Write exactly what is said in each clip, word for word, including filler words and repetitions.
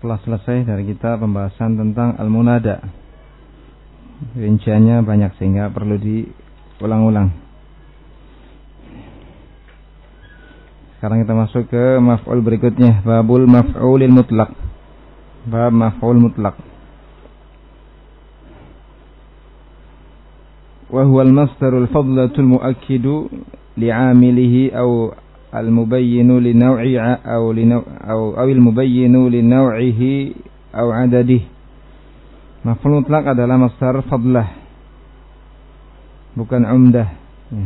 telah selesai dari kita pembahasan tentang al-munada. Rinciannya banyak sehingga perlu diulang-ulang. Sekarang kita masuk ke maf'ul berikutnya, babul maf'ulil mutlaq. Bab maf'ul mutlaq. Wa huwa al-masdarul fadlatul muakkidu li'amilihi aw al-mubayyinu li naw'i aw li aw aw al-mubayyinu li naw'ihi aw 'adadihi. Maf'ul mutlaq adalah masdar fadlah, bukan umdah. Ya.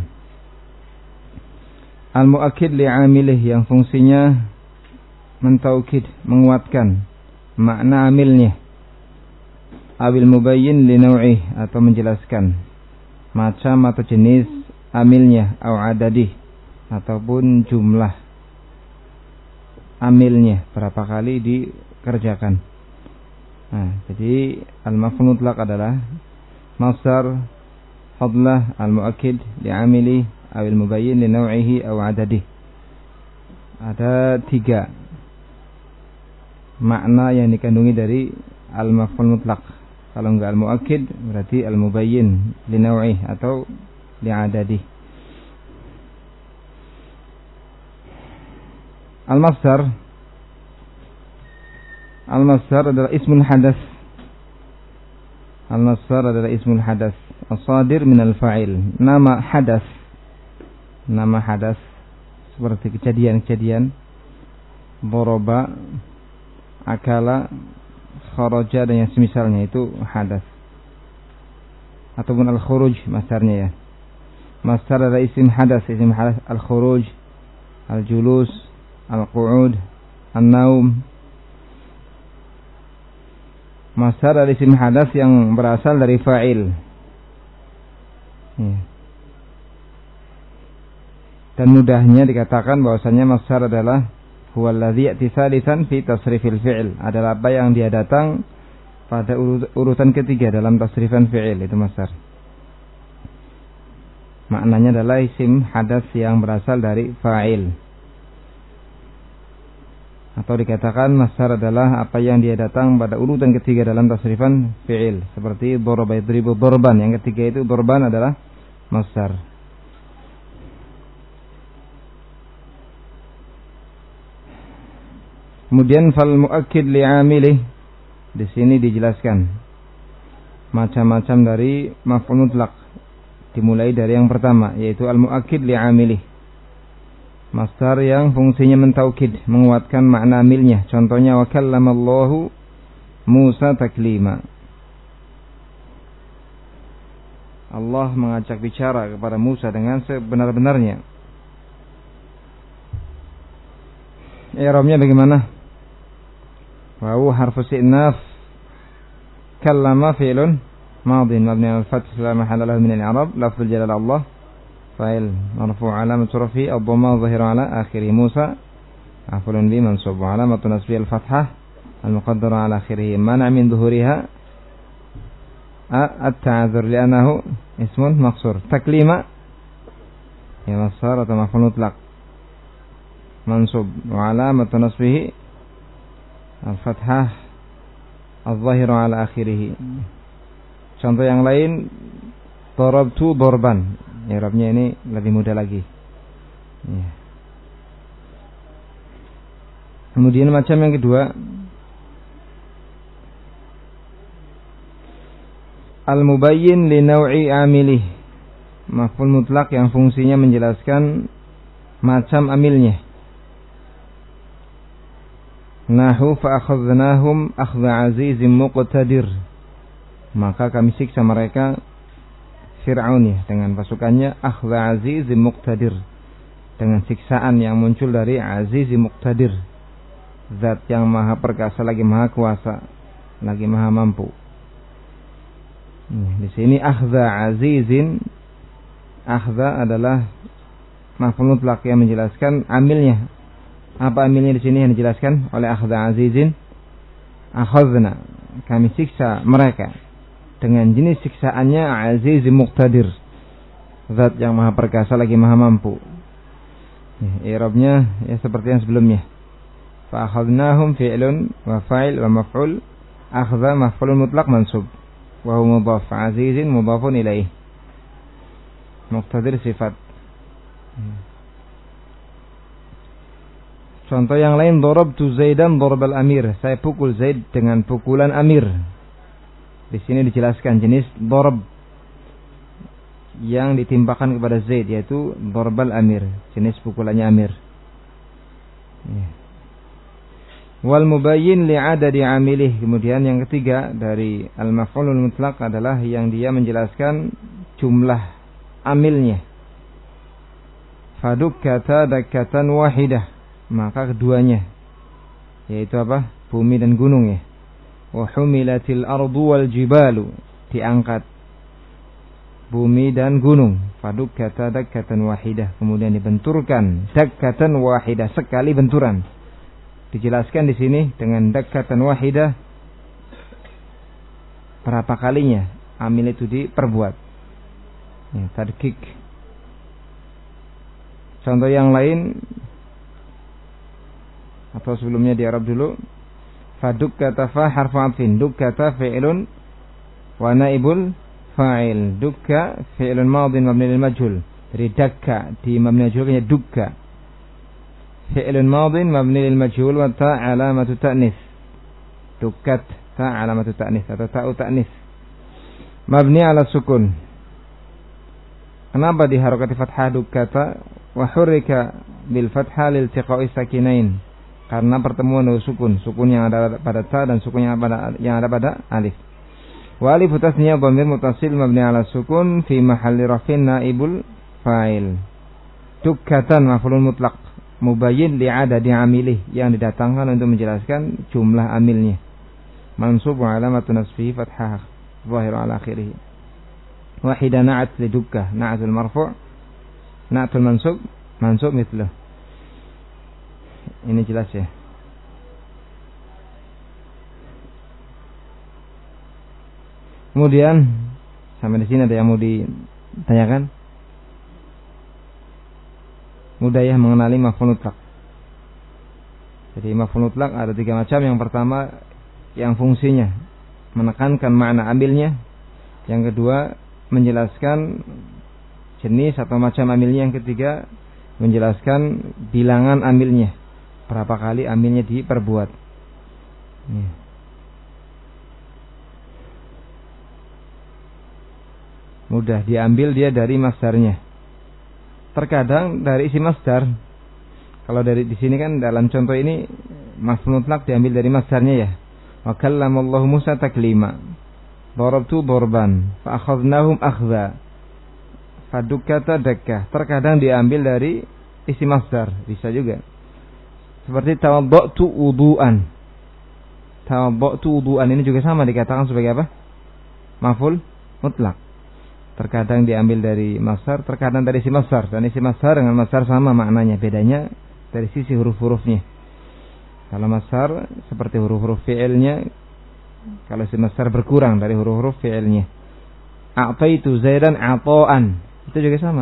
Al-muakkid li 'amilihi, yang fungsinya mentaukid, menguatkan makna amilnya. Awil mubayyin li naw'ihi, atau menjelaskan macam atau jenis amilnya, aw 'adadihi, ataupun jumlah amilnya, berapa kali dikerjakan. Nah, jadi al-maf'ul mutlaq adalah masdar fadlah al-muakkid li'amili awil mubayyin li naw'ihi aw 'adadihi. Ada tiga makna yang dikandungi dari al-maf'ul mutlaq. Kalau enggak al-muakkid berarti al-mubayyin li naw'ihi atau li 'adadihi. Al-masdar Al-masdar adalah ismul hadas. Al-masdar adalah ismul hadas, as-sadir minal fa'il. Nama hadas, nama hadas seperti kejadian-kejadian, doroba, akala, kharaja, dan yang semisalnya, itu hadas. Ataupun al-khuruj masdarnya ya. Masdar adalah isim hadas, isim hadas al-khuruj, al-julus, al-qu'ud, an-naum. Masdar dari isim hadas yang berasal dari fa'il. Ya. Dan mudahnya dikatakan bahwasanya masdar adalah huwa alladhi ya'ti tsalitsan fi tasrifil fi'il, adalah apa yang dia datang pada urutan ketiga dalam tasrifan fi'il, itu masdar. Maknanya adalah isim hadas yang berasal dari fa'il. Atau dikatakan masdar adalah apa yang dia datang pada urutan ketiga dalam tasrifan fi'il, seperti daraba yadribu darban, yang ketiga itu darban adalah masdar. Kemudian fal muakkid li'amilih, di sini dijelaskan macam-macam dari maf'ul mutlaq, dimulai dari yang pertama yaitu al muakkid li'amilih, masdar yang fungsinya mentaukid, menguatkan makna amilnya. Contohnya wa kallamallahu Musa taklima, Allah mengajak bicara kepada Musa dengan sebenar-benarnya. I'rabnya bagaimana? Wa harfu isti'naf, kallama fi'lun madin mabni 'ala al-fath la mahalla lahu min al-i'rab, lafzul jalal Allah fa'il marfu' alamat rafi ad-dhamma dhahira ala akhirih. Musa maf'ulun bi mansub wa alamat nasbi al-fathah al-muqaddara ala akhirih mana' min dhuhuriha at-ta'adzur li'annahu ismun maqsur. Taklima ya masdar atau maf'ul mutlaq mansub wa alamat nasbihi al-fathah al-dhahira ala akhirih. Contoh yang lain, darabtu darban, i'rabnya ini lebih mudah lagi. Ya. Kemudian macam yang kedua, al-mubayyin li naw'i amilih, maf'ul mutlaq yang fungsinya menjelaskan macam amilnya. Nahu fa akhadnahum akhdha azizim muqtadir, maka kami siksa mereka, Fir'aun ya, dengan pasukannya, akhdha azizim muqtadir, dengan siksaan yang muncul dari azizim muqtadir, zat yang maha perkasa lagi maha kuasa lagi maha mampu. Di sini akhdha azizin, akhdha adalah maf'ul mutlaq yang menjelaskan amilnya. Apa amilnya di sini yang dijelaskan oleh akhdha azizin? Akhadna, kami siksa mereka dengan jenis siksaannya aziz muqtadir, zat yang maha perkasa lagi maha mampu. Ya, i'rabnya ya seperti yang sebelumnya. Fa akhadnahum fi'lun wa fa'il wa maf'ul. Akhadha maf'ulun mutlaq mansub. Wa huwa mudhaf, azizin mudhafun ilaih. Muqtadir sifat. Contoh yang lain, darabtu Zaidan darbal amir. Saya pukul Zaid dengan pukulan amir. Di sini dijelaskan jenis darab yang ditimpakan kepada Zaid, yaitu darbal amir, jenis pukulannya amir. Ya. Wal mubayyin li'adadi amilih. Kemudian yang ketiga dari al-maf'ulul mutlaq adalah yang dia menjelaskan jumlah amilnya. Fadukkata dakkatan wahidah. Maka keduanya, yaitu apa? Bumi dan gunung ya. Wa humilatil ardu wal jibalu. Diangkat bumi dan gunung. Fadukkata dakkatan wahidah. Kemudian dibenturkan dakkatan wahidah, sekali benturan. Dijelaskan di sini dengan dakkatan wahidah berapa kalinya amil itu diperbuat. Ya, tadkik. Contoh yang lain atau sebelumnya di Arab dulu. Fadukkata fa harfu atfin. Dukkata fi'lun wa naibul fa'il. Dukka fi'lun madin mabni lil majhul. Dari dakka di mabni majhulnya dukka. Fi'lun madin mabni lil majhul wa ta' alamatu ta'nis. Dukkat ta' alamatu ta'nis atau ta'u ta'nis. Mabni ala sukun. Kenapa diharokati fathah dukkata wa hurrika bil fathah lil tiqa'i sakinain? Karena pertemuan dua sukun, sukun yang ada pada ta dan sukun yang ada yang ada pada alif. Wa alif tasniyah dhamir muttasil mabni ala sukun fi mahalli rafin naibul fa'il. Dukkatan maf'ulun mutlaq mubayyin li'adadi amilih, yang didatangkan untuk menjelaskan jumlah amilnya. Mansub wa alamatun nasbihi fathah zahir ala akhirih. Wahida na'at li dukka, na'atul marfu', na'atul mansub, mansub mithluh. Ini jelas ya. Kemudian sampai di sini ada yang mau ditanyakan? Mudah ya mengenali maf'ul mutlaq. Jadi maf'ul mutlaq ada tiga macam. Yang pertama yang fungsinya menekankan makna amilnya. Yang kedua menjelaskan jenis atau macam amilnya. Yang ketiga menjelaskan bilangan amilnya, berapa kali amilnya diperbuat. Ya. Mudah diambil dia dari masdarnya. Terkadang dari isi masdar. Kalau dari di sini kan dalam contoh ini maf'ul mutlaq diambil dari masdarnya ya. Wa kallamallahu Musa taklima. Darabtu darban fa akhadnahum akhdha. Fadukkata dakkah. Terkadang diambil dari isi masdar, bisa juga. Seperti tawaddatu wudu'an. Tawaddatu wudu'an ini juga sama dikatakan sebagai apa? Maf'ul mutlaq. Terkadang diambil dari masdar, terkadang dari isi masdar. Dan isi masdar dengan masdar sama maknanya, bedanya dari sisi huruf-hurufnya. Kalau masdar seperti huruf-huruf fi'ilnya, kalau isi masdar berkurang dari huruf-huruf fi'ilnya. A'taitu Zaidan ata'an, itu juga sama.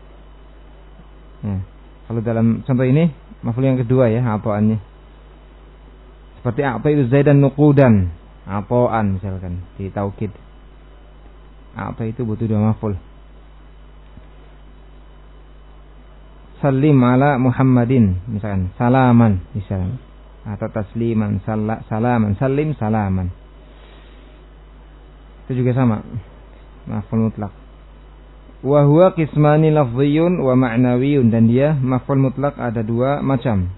Ya. Kalau dalam contoh ini maf'ul yang kedua ya, ata'annya. Seperti a'taitu Zaidan nuqudan, ata'an misalkan di taukid. Apa itu butuh dua maf'ul. Salim ala Muhammadin misalkan, salaman misalkan, atau tasliman, sal- salaman, salim salaman. Itu juga sama, maf'ul mutlaq. Wa huwa qismani lafdhiyun wa ma'nawiyun, dan dia maf'ul mutlaq ada dua macam.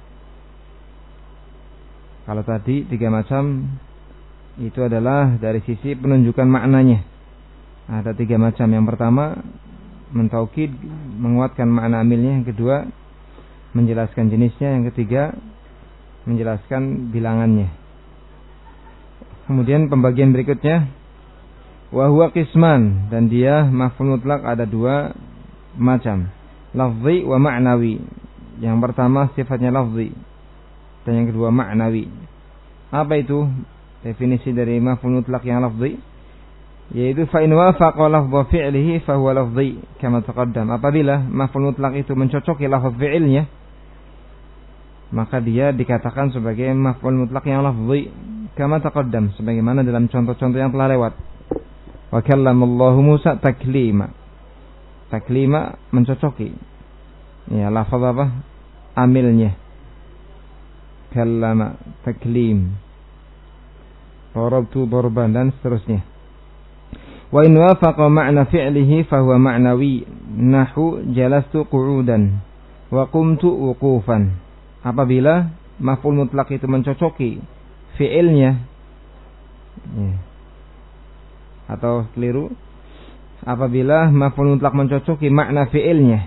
Kalau tadi tiga macam itu adalah dari sisi penunjukan maknanya. Ada tiga macam. Yang pertama mentaukid, menguatkan makna amilnya. Yang kedua menjelaskan jenisnya. Yang ketiga menjelaskan bilangannya. Kemudian pembagian berikutnya, wa huwa qisman, dan dia maf'ul mutlaq ada dua macam, lafzi wa ma'nawi. Yang pertama sifatnya lafzi, dan yang kedua ma'nawi. Apa itu definisi dari maf'ul mutlaq yang lafzi? Yaitu fa in wafaqa lafdh fi'lihi fa huwa lafzi kama taqaddam. Apabila maf'ul mutlaq itu mencocoki lafaz fi'ilnya, maka dia dikatakan sebagai maf'ul mutlaq yang lafzi kama taqaddam, sebagaimana dalam contoh-contoh yang telah lewat. Wa kallamallahu Musa taklima. Taklima mencocoki. Ya, lafaz apa? Amilnya. Kallama, taklim. Darabtu darban dan seterusnya. Wa in wafaqa ma'na fi'lihi fa huwa ma'nawi, nahu jalastu qu'udan wa qumtu wuqufan. Apabila maf'ul mutlaq itu mencocoki fi'ilnya, ya. Atau keliru, apabila maf'ul mutlaq mencocoki makna fi'ilnya,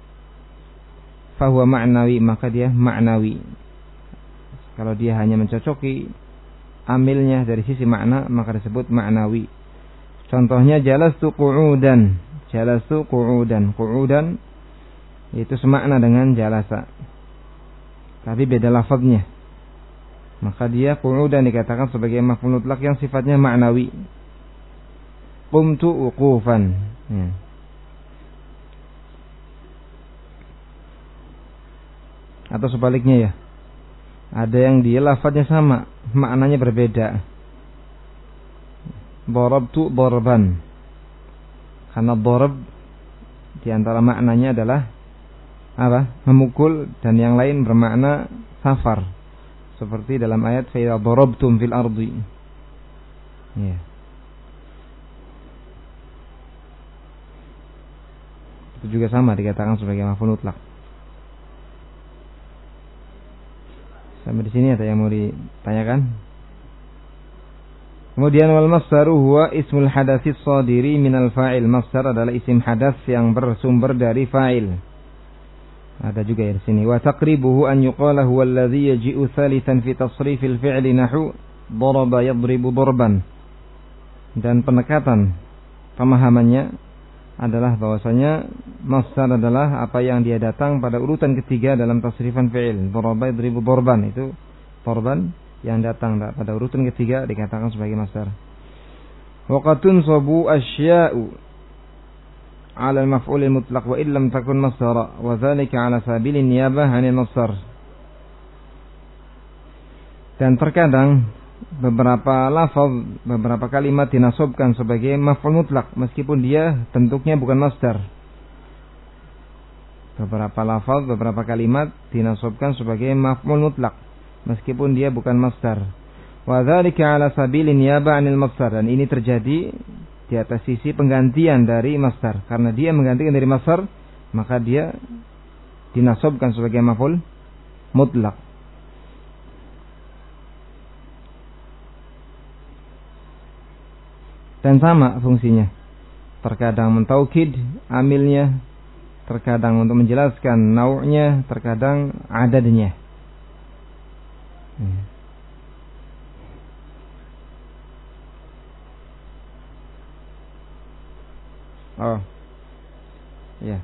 fa huwa ma'nawi, maka dia ma'nawi. Kalau dia hanya mencocoki amilnya dari sisi makna, maka disebut ma'nawi. Contohnya jalastu qu'udan. Jalastu qu'udan. Qu'udan itu semakna dengan jalasa, tapi beda lafaznya. Maka dia qu'udan dikatakan sebagai maf'ul mutlaq yang sifatnya ma'nawi. Qumtu wuqufan. Ya. Atau sebaliknya ya. Ada yang dia lafaznya sama, maknanya berbeda. Darabtu darban. Karena darab di antara maknanya adalah apa? Memukul, dan yang lain bermakna safar. Seperti dalam ayat fa idza darabtum fil ardi. Ya. Itu juga sama dikatakan sebagai maf'ul mutlaq. Sampai di sini ada yang mau ditanyakan? Kemudian wal masdaru huwa ismul hadatsis shadiri minal fa'il. Masdar adalah isim hadas yang bersumber dari fa'il. Ada juga ya di sini. Wa taqribuhu an yuqala huwa alladhi yaji'u thalithan fi tasrifil fi'li nahu daraba yadribu darban. Dan pendekatan pemahamannya adalah bahwasanya masdar adalah apa yang dia datang pada urutan ketiga dalam tasrifan fi'il. Daraba yadribu darban, itu darban yang datang pada urutan ketiga dikatakan sebagai masdar. Wa qad tunsabu asya'u 'ala al-maf'ul al-mutlaq wa illam takun masdara wa dhalika 'ala sabilin niyabah 'anil masdar. Dan terkadang beberapa lafaz, beberapa kalimat dinasabkan sebagai maf'ul mutlaq meskipun dia bentuknya bukan masdar. Beberapa lafaz, beberapa kalimat dinasabkan sebagai maf'ul mutlaq meskipun dia bukan masdar. Wa dzalika 'ala sabilin niyaba 'anil masdar. Dan ini terjadi di atas sisi penggantian dari masdar. Karena dia menggantikan dari masdar, maka dia dinasabkan sebagai maf'ul mutlaq. Dan sama fungsinya. Terkadang mentaukid amilnya, terkadang untuk menjelaskan nau'nya, terkadang adadnya. Hmm. Oh, ya.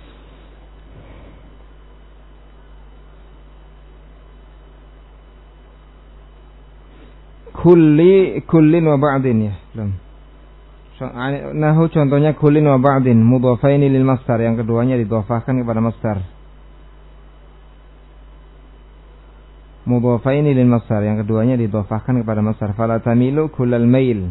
Kulli kullin wa ba'din ya. Belum. Nahu contohnya kullin wa ba'din mudhafaini lil masdar, yang keduanya didhafahkan kepada masdar. Mudhafaini lil masdar, yang keduanya didhafahkan kepada masdar. Fala tamilu kullal mail.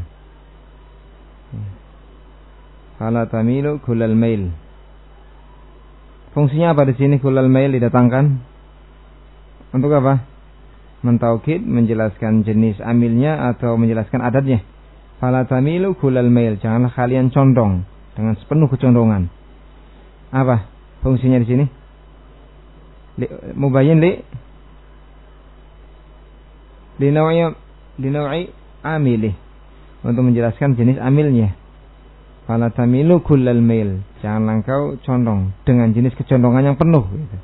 Fala tamilu kullal mail. Fungsinya apa di sini kullal mail didatangkan? Untuk apa? Mentaukid, menjelaskan jenis amilnya atau menjelaskan adadnya. Fala tamilu kullal mail, janganlah kalian condong dengan sepenuh kecondongan. Apa fungsinya di sini? Li, mubayyin li li naw'i li naw'i amilih, untuk menjelaskan jenis amilnya. Fala tamilu kullal mail, janganlah engkau condong dengan jenis kecondongan yang penuh gitu.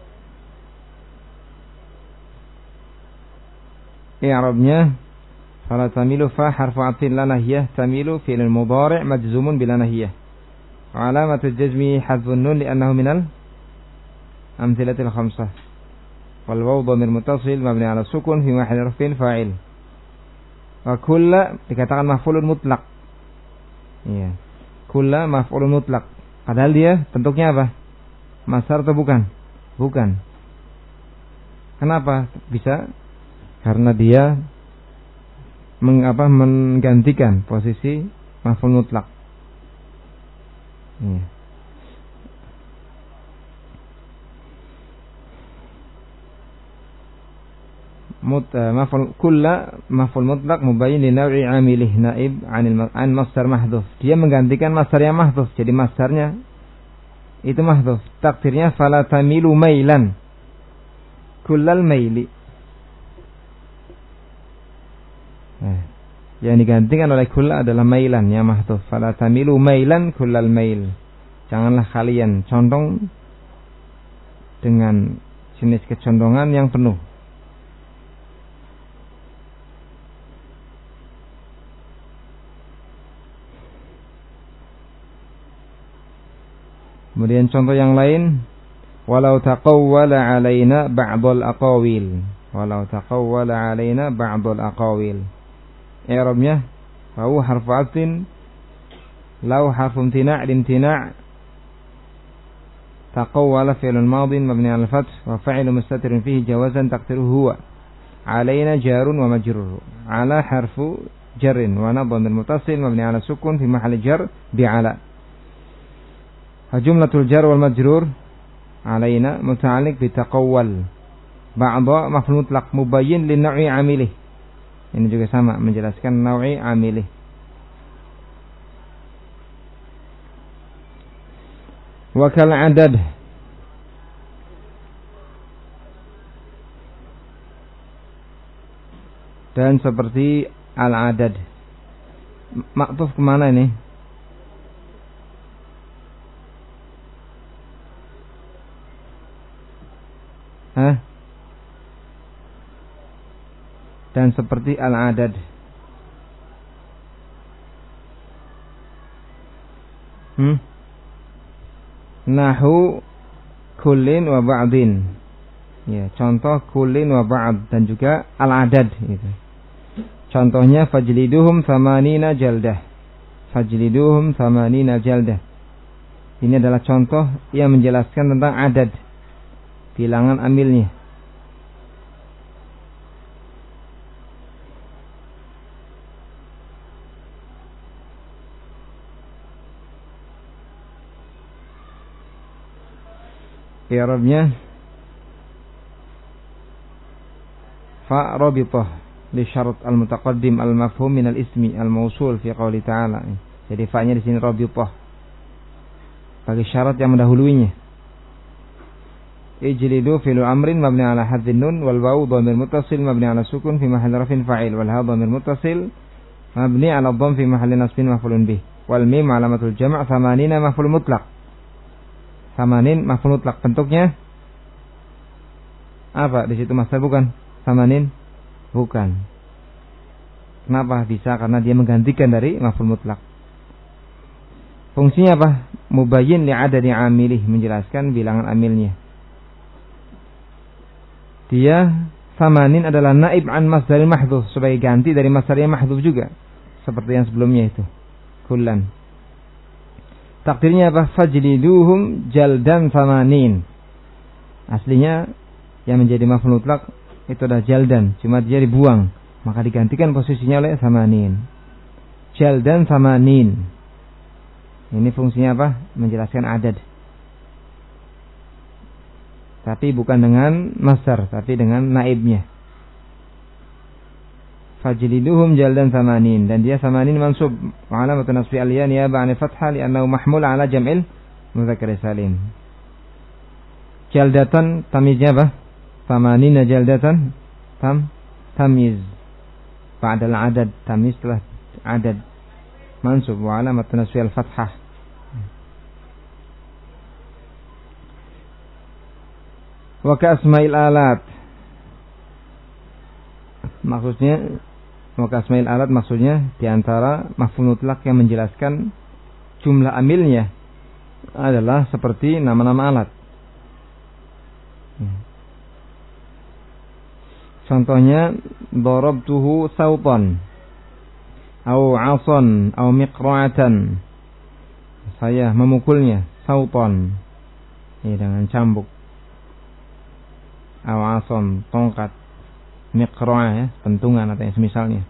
I'rabnya fala tamilu fa harfu 'athfin la nahiyah, tamilu fi'l mudhari' majzumun bila nahiyah. Wa 'alamatu jazmi hadfun nun li'annahu minal amthilatil khamsah. Wal wawu dhamir muttasil mabni 'ala sukun fi mahall raf'in fa'il. Wa kulla dikatakan maf'ulun mutlaq. Iya. Kulla maf'ulun mutlaq. Padahal dia bentuknya apa? Masdar atau bukan? Bukan. Kenapa bisa? Karena dia mengapa menggantikan posisi maf'ul mutlak. Ya. Mut maf'ul kulla maf'ul mutlak mubayyin li naw'i 'amilih naib 'anil an masdar mahdhuf. Dia menggantikan masdar yang mahdhuf. Jadi masdarnya itu mahdhuf. Takdirnya fala tamilu mailan kullal maili. Nah, yang digantikan oleh kulla adalah mailan ya mahdhuf. Fala tamilu mailan kullal mail. Janganlah kalian condong dengan jenis kecondongan yang penuh. Kemudian contoh yang lain, walau taqawwala alaina ba'dul aqawil. Walau taqawwala alaina ba'dul aqawil. I'rabnya fa harfu 'atin, law harfu imtina' limtina' taqawwala fi'lun madin mabni 'ala al-fath wa fa'ilu mustatirun fihi jawazan taqdiruhu huwa. Alaina jarun wa majrur. Ala harfu jarrin wa nadhamul muttasil mabni 'ala sukun fi mahalli jar bi 'ala. Jumlatul jar wal majrur alaina muta'alliq bi taqawwal. Ba'dha maf'ul mutlaq mubayyin li naw'i 'amilih. Ini juga sama menjelaskan naw'i 'amilih. Wa kal 'adad. Dan seperti al-'adad. Maktuf kemana ini? Hah? Dan seperti al-adad. Hmm? Nahu kullin wa ba'din. Ya, contoh kullin wa ba'd dan juga al-adad gitu. Contohnya fajliduhum thamanina jaldah. Fajliduhum thamanina jaldah. Ini adalah contoh yang menjelaskan tentang adad. Bilangan amilnya. I'rabnya fa rabithah li syarat al-mutaqaddim al-mafhum min al-ismi al-mausul fi qouli ta'ala. Jadi fa-nya di sini rabithah bagi syarat yang mendahuluinya. Ijlidu fi'lu amrin mabni 'ala hadzin nun wal wawu dhamir muttasil mabni 'ala sukun fi mahalli raf'in fa'il wal ha dhamir muttasil mabni 'ala dhamm fi mahalli nasbin maf'ulun bih wal mim 'alamatul jam' thamanina maf'ul mutlaq. Thamanin maf'ul mutlaq bentuknya apa? Di situ masdar bukan? Thamanin bukan. Kenapa bisa? Karena dia menggantikan dari maf'ul mutlaq. Fungsinya apa? Mubayyin li 'adadi 'amilih, menjelaskan bilangan amilnya. Dia samanin adalah naib an masdaril mahdhuf, sebagai ganti dari masdar yang mahdhuf juga, seperti yang sebelumnya itu kullan. Takdirnya apa? Fajliduhum jaldan samanin. Aslinya yang menjadi maf'ul mutlaq itu adalah jaldan, cuma dia dibuang, maka digantikan posisinya oleh samanin. Jaldan samanin. Ini fungsinya apa? Menjelaskan adad. Tapi bukan dengan masdar, tapi dengan naibnya. Fajliduhum jaldan samanin, dan dia samanin mansub wa alamatun nasbi al-ya niyaba 'an al-fathah li'annahu mahmul 'ala jam'il mudzakkar salim. Jaldatan tamyiznya apa? Samanina jaldatan tam tamyiz. Ba'da al-'adad, tamyiz setelah adad. Mansub wa alamatun nasbi al-fathah. Wa ka asma'il alat. Maksudnya wa ka asma'il alat maksudnya di antara maf'ul mutlaq yang menjelaskan jumlah amilnya adalah seperti nama-nama alat. Contohnya darabtuhu sautan au 'asan au miqra'atan. Saya memukulnya sautan. Ya, dengan cambuk. awason, tongkat, miqra'ah ya, pentungan atau yang semisalnya.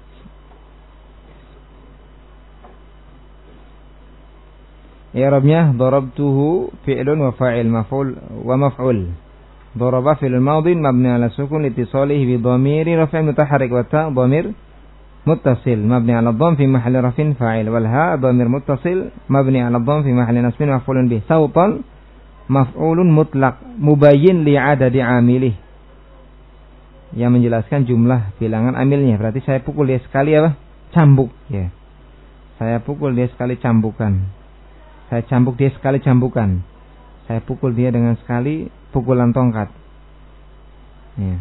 I'rabnya darabtuhu fi'lun wa fa'il maf'ul wa maf'ul. Daraba fi'lun madin mabni 'ala sukun litisalihi bi dhamiri raf'in mutaharrik wa ta' dhamir muttasil mabni 'ala dhamm fi mahalli raf'in fa'il wal ha dhamir muttasil mabni 'ala dhamm fi mahalli nasbin maf'ulun bih. Sautan maf'ulun mutlaq mubayyin li 'adadi 'amilih. Yang menjelaskan jumlah bilangan amilnya. Berarti saya pukul dia sekali apa? Cambuk ya. Saya pukul dia sekali cambukan. Saya cambuk dia sekali cambukan. Saya pukul dia dengan sekali pukulan tongkat. Ya.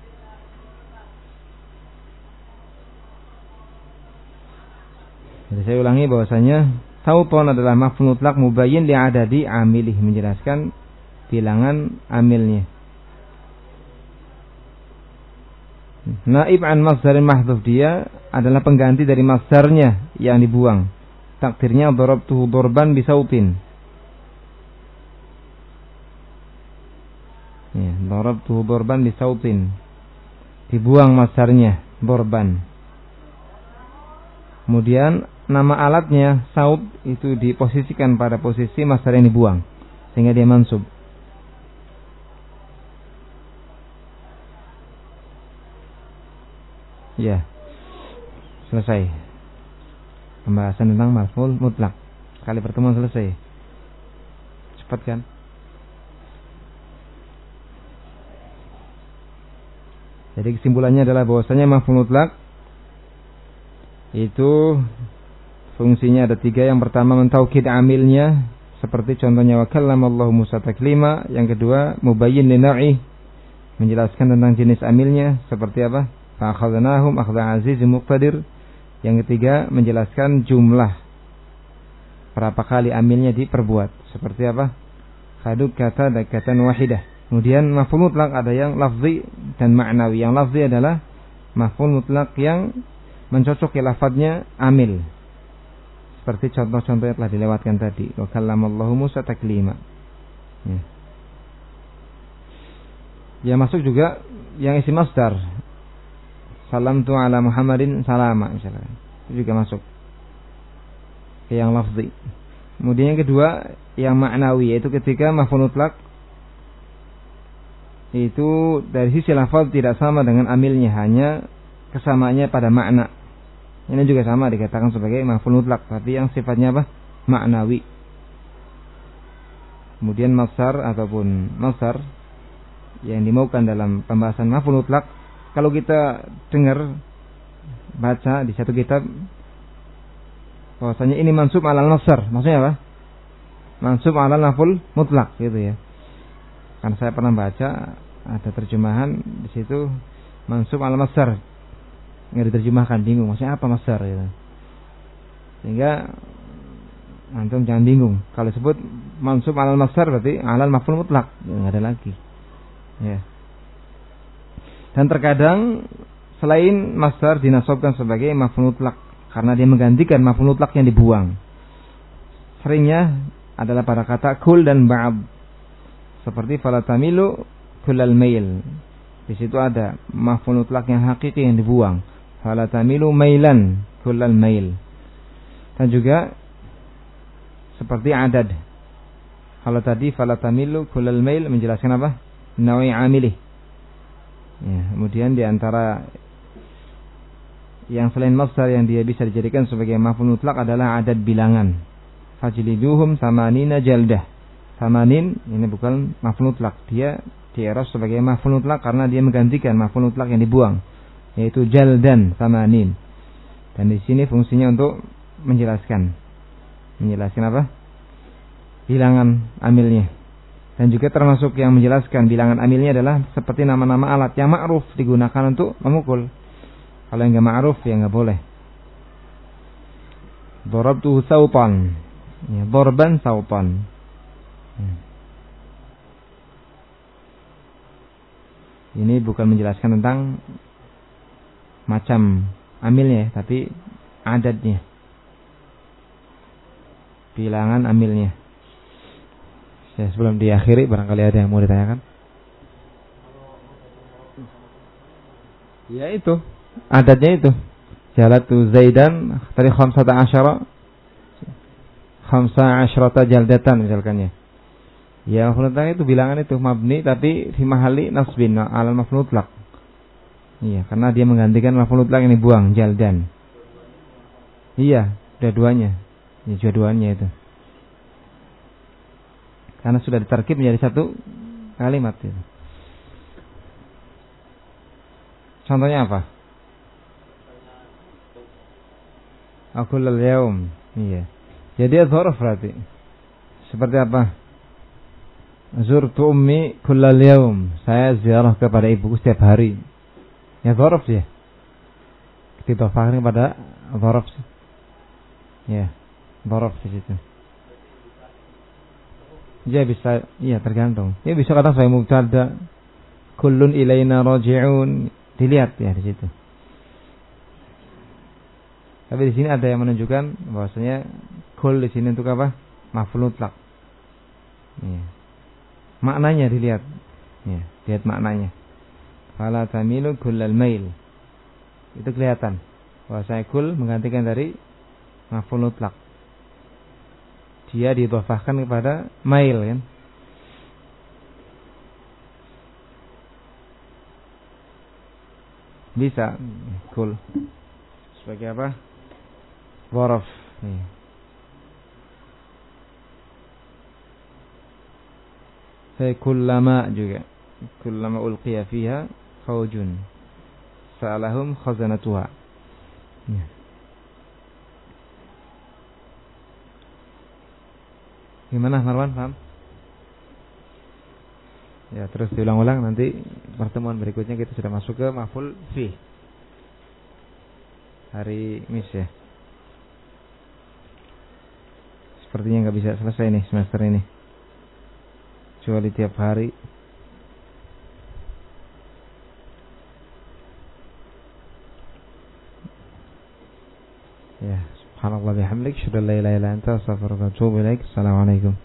Jadi saya ulangi bahwasanya sauton adalah maf'ul mutlaq mubayyin li adadi amilih, menjelaskan bilangan amilnya. Naib an masdarin mahdhuf, dia adalah pengganti dari masdarnya yang dibuang. Takdirnya darabtuhu darban bisautin. Ya, darabtuhu darban bisautin. Dibuang masdarnya darban. Kemudian nama alatnya saut itu diposisikan pada posisi masdar yang dibuang sehingga dia mansub. Ya. Selesai pembahasan tentang maf'ul mutlak. Kali pertemuan selesai. Cepat kan? Jadi kesimpulannya adalah bahwasanya maf'ul mutlak itu fungsinya ada tiga. Yang pertama mentaukid amilnya, seperti contohnya wa kallamallahu Musa taklima. Yang kedua mubayyin li naw'i, menjelaskan tentang jenis amilnya, seperti apa? Fa akhadnahum akhdha azizim muqtadir. Yang ketiga menjelaskan jumlah, berapa kali amilnya diperbuat, seperti apa? Khaduk kata dakatan wahidah. Kemudian maf'ul mutlak ada yang lafzi dan ma'nawi. Yang lafzi adalah maf'ul mutlak yang mencocoki lafadznya amil, seperti contoh-contoh yang telah dilewatkan tadi. Wa kallamallahu Musa taklima. Ya. Ya, masuk juga yang isi masdar. Salamtu ala Muhammadin salama misalnya. Itu juga masuk ke yang lafzi. Kemudian yang kedua yang ma'nawi, yaitu ketika maf'ul mutlak itu dari sisi lafaz tidak sama dengan amilnya, hanya kesamaannya pada makna. Ini juga sama dikatakan sebagai maf'ul mutlak, tapi yang sifatnya apa? Ma'nawi. Kemudian masdar ataupun masdar yang dimaukan dalam pembahasan maf'ul mutlak, kalau kita dengar baca di satu kitab bahwasanya ini mansub alal masdar, maksudnya apa? Mansub alal maf'ul mutlak gitu ya. Karena saya pernah baca ada terjemahan di situ mansub alal masdar, nggak diterjemahkan, bingung maksudnya apa masdar gitu. Sehingga antum jangan bingung kalau sebut mansub alal masdar berarti alal maf'ul mutlak, nggak ada lagi ya. Dan terkadang selain masdar dinasabkan sebagai maf'ul mutlak karena dia menggantikan maf'ul mutlak yang dibuang. Seringnya adalah pada kata kul dan ba'd, seperti fala tamilu kullal mail. Di situ ada maf'ul mutlak yang hakiki yang dibuang. Fala tamilu mailan kullal mail. Dan juga seperti adad. Kalau tadi fala tamilu kullal mail menjelaskan apa? Nawi amilih. Ya, kemudian di antara yang selain masdar yang dia bisa dijadikan sebagai maf'ul mutlak adalah adad bilangan. Fajliduhum samanina jaldah. Samanin ini bukan maf'ul mutlak, dia di'rab sebagai maf'ul mutlak karena dia menggantikan maf'ul mutlak yang dibuang, yaitu jaldan samanin. Dan di sini fungsinya untuk menjelaskan menjelaskan apa? Bilangan amilnya. Dan juga termasuk yang menjelaskan bilangan amilnya adalah seperti nama-nama alat yang ma'ruf digunakan untuk memukul. Kalau yang enggak ma'ruf ya enggak boleh. Darabtuhu sautan. Ya, darban sautan. Hmm. Ini bukan menjelaskan tentang macam amilnya, tapi adadnya, bilangan amilnya. Ya, sebelum diakhiri barangkali ada yang mau ditanyakan. Ya itu, adatnya itu. Jalatu Zaidan tadi khamsata asyara khamsa asyrata jaldatan misalkan ya. Ya maf'ul mutlaq itu bilangan itu mabni tapi fi mahalli nasbin ala maf'ul mutlaq. Iya, karena dia menggantikan maf'ul mutlaq yang dibuang jaldan. Iya, dua-duanya. Ya dua-duanya itu. Karena sudah ditarkib menjadi satu kalimat itu. Contohnya apa? Aqul al-yaum. Iya. Jadi dzarf berarti. Seperti apa? Zurtu ummi kullal yaum. Saya ziarah kepada ibuku setiap hari. Ya dzarf ya. Ditofahkan kepada dzarf. Ya, dzarf di situ. Ya bisa, iya tergantung. Ya bisa kata saya mubtada. Kullun ilaina raji'un. Dilihat ya di situ. Tapi di sini ada yang menunjukkan bahwasanya kul di sini untuk apa? Maf'ul mutlaq. Ya. Maknanya dilihat. Ya, lihat maknanya. Fala tamilu kullal mail. Itu kelihatan bahwasanya kul menggantikan dari maf'ul mutlaq. Dia didhofahkan kepada mail kan. Bisa kul sebagai apa? Dzarf. Ya. Fa kullama juga. Kullama ulqiya fiha faujun sa'alahum khazanatuha. Ya. Gimana Marwan, paham? Ya, terus diulang-ulang nanti pertemuan berikutnya kita sudah masuk ke maf'ul fi. Hari Mis ya. Sepertinya nggak bisa selesai nih semester ini. Kecuali tiap hari. Ya, subhanallah bihamdik, syada la ilaha illa anta, astaghfiruka wa atubu ilaik. Assalamualaikum.